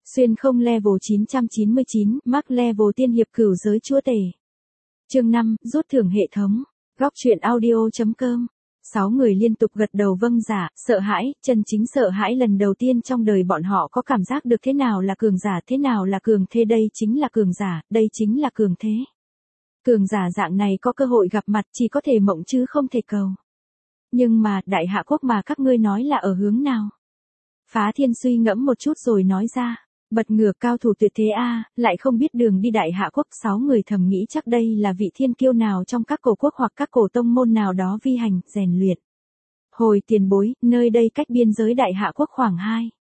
Xuyên không level 999, Mark level tiên hiệp cửu giới chúa tể. Chương 5, rút thưởng hệ thống. Góc truyện audio.com. 6 người liên tục gật đầu vâng giả, sợ hãi, chân chính sợ hãi lần đầu tiên trong đời bọn họ có cảm giác được thế nào là cường giả, thế nào là cường thế, đây chính là cường giả, đây chính là cường thế. Cường giả dạng này có cơ hội gặp mặt chỉ có thể mộng chứ không thể cầu. Nhưng mà, Đại Hạ Quốc mà các ngươi nói là ở hướng nào? Phá Thiên suy ngẫm một chút rồi nói ra, bật ngửa cao thủ tuyệt thế a, lại không biết đường đi Đại Hạ Quốc. 6 người thầm nghĩ chắc đây là vị thiên kiêu nào trong các cổ quốc hoặc các cổ tông môn nào đó vi hành, rèn luyện. Hồi tiền bối, nơi đây cách biên giới Đại Hạ Quốc khoảng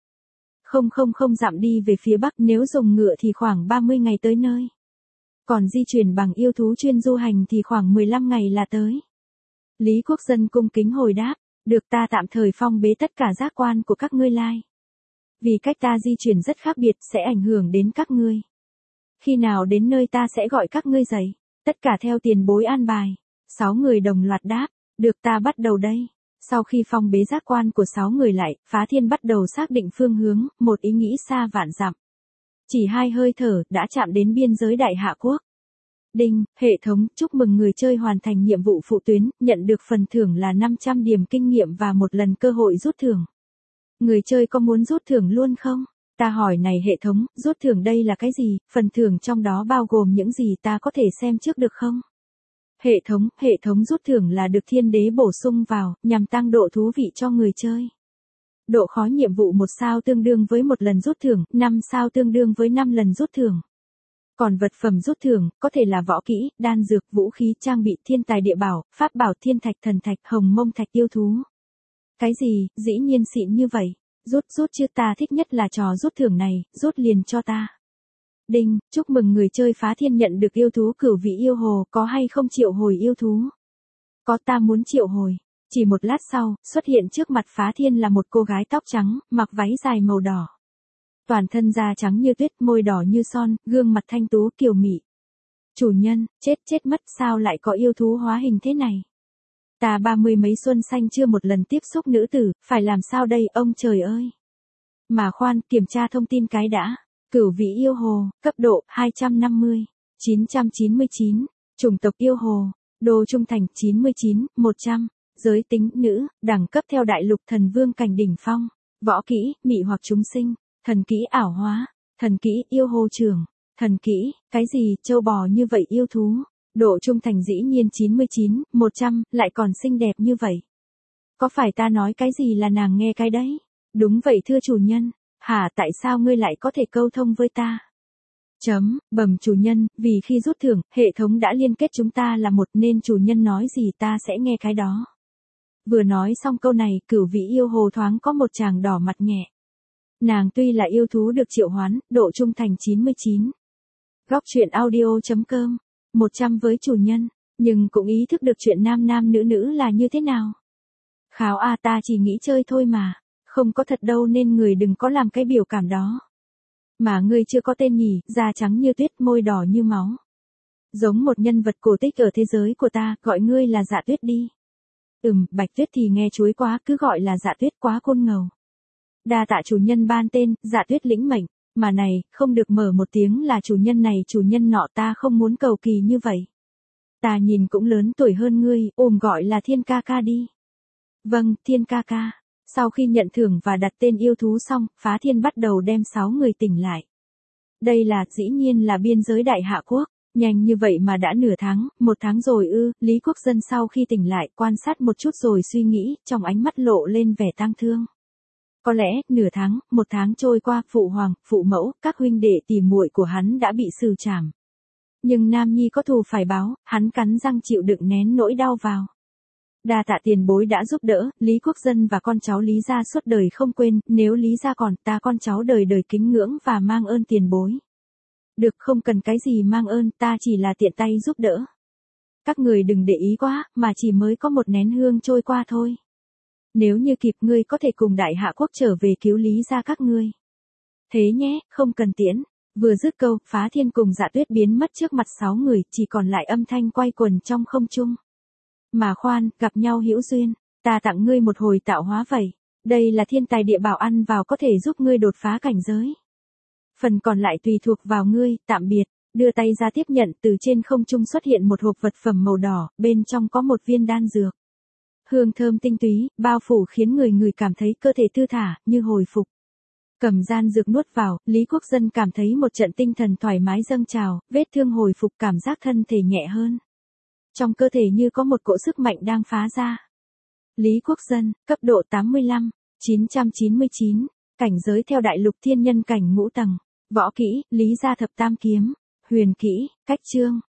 2,000 dặm đi về phía bắc, nếu dùng ngựa thì khoảng 30 ngày tới nơi. Còn di chuyển bằng yêu thú chuyên du hành thì khoảng 15 ngày là tới. Lý Quốc Dân cung kính hồi đáp, được, ta tạm thời phong bế tất cả giác quan của các ngươi lai. Vì cách ta di chuyển rất khác biệt sẽ ảnh hưởng đến các ngươi. Khi nào đến nơi ta sẽ gọi các ngươi dậy, tất cả theo tiền bối an bài. 6 người đồng loạt đáp, được, ta bắt đầu đây. Sau khi phong bế giác quan của 6 người lại, Phá Thiên bắt đầu xác định phương hướng, một ý nghĩ xa vạn dặm. Chỉ 2 hơi thở đã chạm đến biên giới Đại Hạ Quốc. Đinh, hệ thống, chúc mừng người chơi hoàn thành nhiệm vụ phụ tuyến, nhận được phần thưởng là 500 điểm kinh nghiệm và một lần cơ hội rút thưởng. Người chơi có muốn rút thưởng luôn không? Ta hỏi này hệ thống, rút thưởng đây là cái gì, phần thưởng trong đó bao gồm những gì, ta có thể xem trước được không? Hệ thống rút thưởng là được thiên đế bổ sung vào, nhằm tăng độ thú vị cho người chơi. Độ khó nhiệm vụ 1 sao tương đương với 1 lần rút thưởng, 5 sao tương đương với 5 lần rút thưởng. Còn vật phẩm rút thưởng, có thể là võ kỹ, đan dược, vũ khí, trang bị, thiên tài địa bảo, pháp bảo, thiên thạch, thần thạch, hồng mông thạch, yêu thú. Cái gì, dĩ nhiên xịn như vậy. Rút chứ, ta thích nhất là trò rút thưởng này, rút liền cho ta. Đinh, chúc mừng người chơi Phá Thiên nhận được yêu thú cửu vị yêu hồ, có hay không triệu hồi yêu thú? Có, ta muốn triệu hồi. Chỉ một lát sau, xuất hiện trước mặt Phá Thiên là một cô gái tóc trắng, mặc váy dài màu đỏ. Toàn thân da trắng như tuyết, môi đỏ như son, gương mặt thanh tú kiều mị. Chủ nhân, chết mất, sao lại có yêu thú hóa hình thế này? Ta 30 mấy xuân xanh chưa một lần tiếp xúc nữ tử, phải làm sao đây ông trời ơi? Mà khoan, kiểm tra thông tin cái đã. Cửu vị yêu hồ, cấp độ 250, 999, chủng tộc yêu hồ, đô trung thành 99, 100, giới tính nữ, đẳng cấp theo đại lục thần vương cảnh đỉnh phong, võ kỹ, mị hoặc chúng sinh, thần kỹ ảo hóa, thần kỹ yêu hồ trưởng, thần kỹ, cái gì, châu bò như vậy yêu thú. Độ trung thành dĩ nhiên 99, 100, lại còn xinh đẹp như vậy. Có phải ta nói cái gì là nàng nghe cái đấy? Đúng vậy thưa chủ nhân. Hả, tại sao ngươi lại có thể câu thông với ta? Bẩm chủ nhân, vì khi rút thưởng, hệ thống đã liên kết chúng ta là một nên chủ nhân nói gì ta sẽ nghe cái đó. Vừa nói xong câu này, cửu vị yêu hồ thoáng có một tràng đỏ mặt nhẹ. Nàng tuy là yêu thú được triệu hoán, độ trung thành 99. Góc truyện audio.com. 100 với chủ nhân, nhưng cũng ý thức được chuyện nam nữ là như thế nào. Kháo a, ta chỉ nghĩ chơi thôi mà, không có thật đâu nên người đừng có làm cái biểu cảm đó. Mà ngươi chưa có tên nhỉ, da trắng như tuyết, môi đỏ như máu. Giống một nhân vật cổ tích ở thế giới của ta, gọi ngươi là Dạ Tuyết đi. Bạch Tuyết thì nghe chuối quá, cứ gọi là Dạ Tuyết quá côn ngầu. Đa tạ chủ nhân ban tên, Dạ Tuyết lĩnh mệnh. Mà này, không được mở một tiếng là chủ nhân này chủ nhân nọ, ta không muốn cầu kỳ như vậy. Ta nhìn cũng lớn tuổi hơn ngươi, gọi là Thiên ca ca đi. Vâng, Thiên ca ca. Sau khi nhận thưởng và đặt tên yêu thú xong, Phá Thiên bắt đầu đem 6 người tỉnh lại. Đây là, dĩ nhiên là biên giới Đại Hạ Quốc. Nhanh như vậy mà đã nửa tháng, 1 tháng rồi ư? Lý Quốc Dân sau khi tỉnh lại, quan sát một chút rồi suy nghĩ, trong ánh mắt lộ lên vẻ tang thương. Có lẽ, nửa tháng, 1 tháng trôi qua, phụ hoàng, phụ mẫu, các huynh đệ tỉ muội của hắn đã bị xử trảm. Nhưng Nam Nhi có thù phải báo, hắn cắn răng chịu đựng nén nỗi đau vào. Đa tạ tiền bối đã giúp đỡ, Lý Quốc Dân và con cháu Lý gia suốt đời không quên, nếu Lý gia còn, ta con cháu đời đời kính ngưỡng và mang ơn tiền bối. Được, không cần cái gì mang ơn, ta chỉ là tiện tay giúp đỡ. Các người đừng để ý quá, mà chỉ mới có 1 nén hương trôi qua thôi. Nếu như kịp ngươi có thể cùng Đại Hạ Quốc trở về cứu Lý gia các ngươi. Thế nhé, không cần tiễn. Vừa dứt câu, Phá Thiên cùng Dạ Tuyết biến mất trước mặt 6 người, chỉ còn lại âm thanh quay quần trong không trung. Mà khoan, gặp nhau hữu duyên, ta tặng ngươi một hồi tạo hóa vậy. Đây là thiên tài địa bảo, ăn vào có thể giúp ngươi đột phá cảnh giới. Phần còn lại tùy thuộc vào ngươi, tạm biệt. Đưa tay ra tiếp nhận, từ trên không trung xuất hiện một hộp vật phẩm màu đỏ, bên trong có một viên đan dược. Hương thơm tinh túy, bao phủ khiến người cảm thấy cơ thể thư thả, như hồi phục. Cầm đan dược nuốt vào, Lý Quốc Dân cảm thấy một trận tinh thần thoải mái dâng trào, vết thương hồi phục, cảm giác thân thể nhẹ hơn. Trong cơ thể như có một cỗ sức mạnh đang phá ra. Lý Quốc Dân, cấp độ 85, 999, cảnh giới theo đại lục thiên nhân cảnh ngũ tầng. Võ kỹ, Lý gia thập tam kiếm. Huyền kỹ, cách chương.